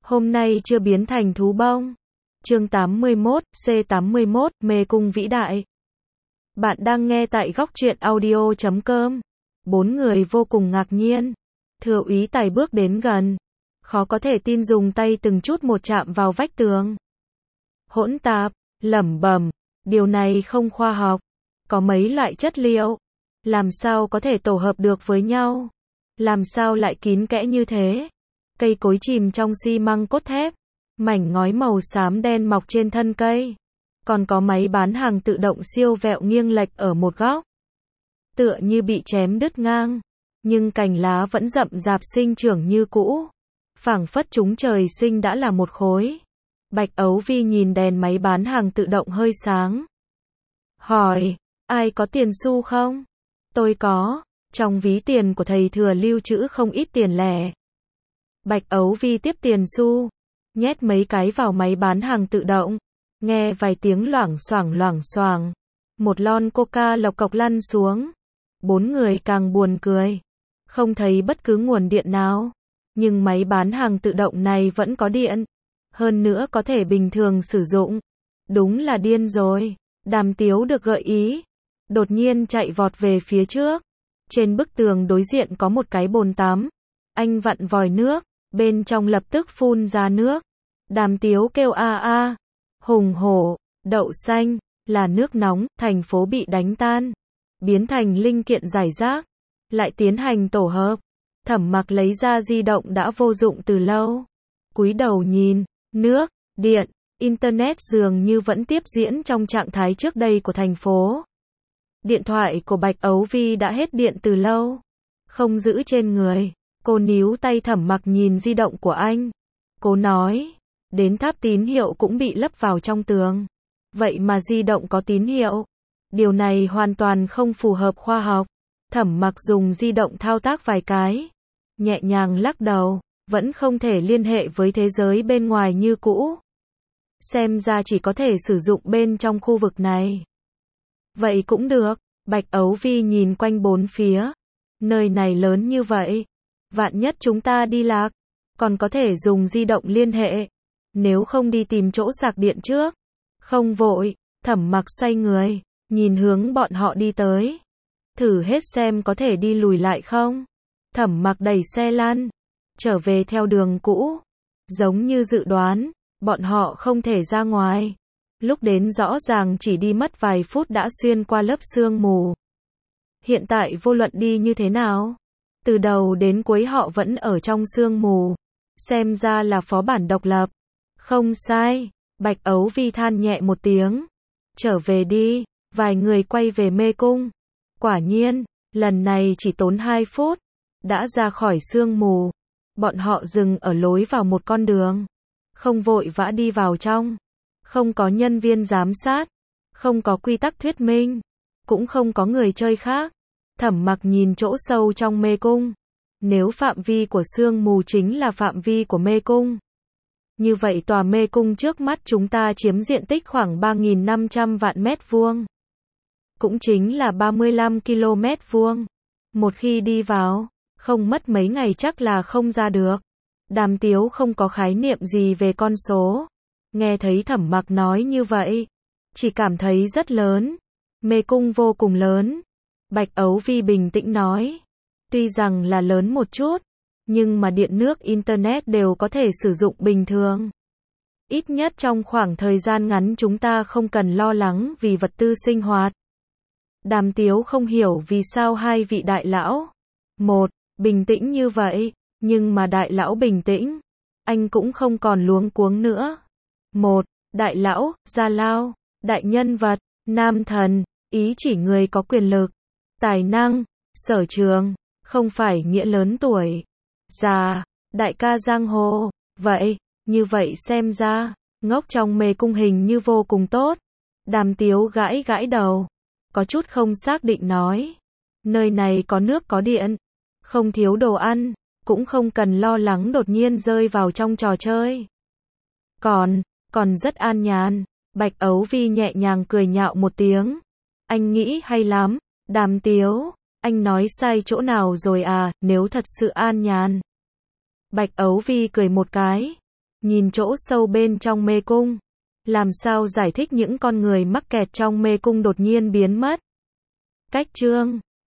Hôm nay chưa biến thành thú bông. Chương 81, C81, mê cung vĩ đại. Bạn đang nghe tại góc truyện audio.com. Bốn người vô cùng ngạc nhiên. Thừa úy Tài bước đến gần. Khó có thể tin dùng tay từng chút một chạm vào vách tường. Hỗn tạp, lẩm bẩm, điều này không khoa học. Có mấy loại chất liệu. Làm sao có thể tổ hợp được với nhau? Làm sao lại kín kẽ như thế? Cây cối chìm trong xi măng cốt thép. Mảnh ngói màu xám đen mọc trên thân cây. Còn có máy bán hàng tự động siêu vẹo nghiêng lệch ở một góc. Tựa như bị chém đứt ngang. Nhưng cành lá vẫn rậm rạp sinh trưởng như cũ. Phảng phất chúng trời sinh đã là một khối. Bạch Ấu Vi nhìn đèn máy bán hàng tự động hơi sáng. Hỏi, ai có tiền xu không? Tôi có. Trong ví tiền của thầy Thừa lưu trữ không ít tiền lẻ. Bạch Ấu Vi tiếp tiền xu, nhét mấy cái vào máy bán hàng tự động. Nghe vài tiếng loảng xoảng. Một lon coca lộc cộc lăn xuống. Bốn người càng buồn cười. Không thấy bất cứ nguồn điện nào. Nhưng máy bán hàng tự động này vẫn có điện. Hơn nữa có thể bình thường sử dụng. Đúng là điên rồi. Đàm Tiếu được gợi ý. Đột nhiên chạy vọt về phía trước. Trên bức tường đối diện có một cái bồn tắm. Anh vặn vòi nước. Bên trong lập tức phun ra nước. Đàm Tiếu kêu a a. Hùng hổ, đậu xanh, là nước nóng, thành phố bị đánh tan. Biến thành linh kiện rải rác. Lại tiến hành tổ hợp. Thẩm Mặc lấy ra di động đã vô dụng từ lâu. Cúi đầu nhìn, nước, điện, internet dường như vẫn tiếp diễn trong trạng thái trước đây của thành phố. Điện thoại của Bạch Ấu Vi đã hết điện từ lâu. Không giữ trên người. Cô níu tay Thẩm Mặc nhìn di động của anh. Cô nói, đến tháp tín hiệu cũng bị lấp vào trong tường. Vậy mà di động có tín hiệu. Điều này hoàn toàn không phù hợp khoa học. Thẩm Mặc dùng di động thao tác vài cái. Nhẹ nhàng lắc đầu, vẫn không thể liên hệ với thế giới bên ngoài như cũ. Xem ra chỉ có thể sử dụng bên trong khu vực này. Vậy cũng được, Bạch Ấu Vi nhìn quanh bốn phía. Nơi này lớn như vậy. Vạn nhất chúng ta đi lạc, còn có thể dùng di động liên hệ. Nếu không đi tìm chỗ sạc điện trước. Không vội, Thẩm Mặc xoay người, nhìn hướng bọn họ đi tới. Thử hết xem có thể đi lùi lại không. Thẩm Mặc đẩy xe lăn, trở về theo đường cũ. Giống như dự đoán, bọn họ không thể ra ngoài. Lúc đến rõ ràng chỉ đi mất vài phút đã xuyên qua lớp sương mù. Hiện tại vô luận đi như thế nào? Từ đầu đến cuối họ vẫn ở trong sương mù. Xem ra là phó bản độc lập. Không sai. Bạch Ấu Vi than nhẹ một tiếng. Trở về đi. Vài người quay về mê cung. Quả nhiên, lần này chỉ tốn 2 phút. Đã ra khỏi sương mù. Bọn họ dừng ở lối vào một con đường. Không vội vã đi vào trong. Không có nhân viên giám sát. Không có quy tắc thuyết minh. Cũng không có người chơi khác. Thẩm Mặc nhìn chỗ sâu trong mê cung. Nếu phạm vi của sương mù chính là phạm vi của mê cung. Như vậy tòa mê cung trước mắt chúng ta chiếm diện tích khoảng 3.500 vạn mét vuông. Cũng chính là 35 km vuông. Một khi đi vào, không mất mấy ngày chắc là không ra được. Đàm Tiếu không có khái niệm gì về con số. Nghe thấy Thẩm Mặc nói như vậy, chỉ cảm thấy rất lớn. Mê cung vô cùng lớn. Bạch Ấu Vi bình tĩnh nói. Tuy rằng là lớn một chút, nhưng mà điện nước internet đều có thể sử dụng bình thường. Ít nhất trong khoảng thời gian ngắn chúng ta không cần lo lắng vì vật tư sinh hoạt. Đàm Tiếu không hiểu vì sao hai vị đại lão. Một, bình tĩnh như vậy, nhưng mà đại lão bình tĩnh. Anh cũng không còn luống cuống nữa. Một, đại lão, Gia Lao, đại nhân vật, nam thần, ý chỉ người có quyền lực, tài năng, sở trường, không phải nghĩa lớn tuổi. Già, đại ca giang hồ. Vậy, như vậy xem ra, ngốc trong mê cung hình như vô cùng tốt. Đàm Tiếu gãi gãi đầu. Có chút không xác định nói. Nơi này có nước có điện. Không thiếu đồ ăn. Cũng không cần lo lắng đột nhiên rơi vào trong trò chơi. Còn rất an nhàn. Bạch Ấu Vi nhẹ nhàng cười nhạo một tiếng. Anh nghĩ hay lắm. Đàm Tiếu, anh nói sai chỗ nào rồi à, nếu thật sự an nhàn. Bạch Ấu Vi cười một cái. Nhìn chỗ sâu bên trong mê cung. Làm sao giải thích những con người mắc kẹt trong mê cung đột nhiên biến mất? Cách chương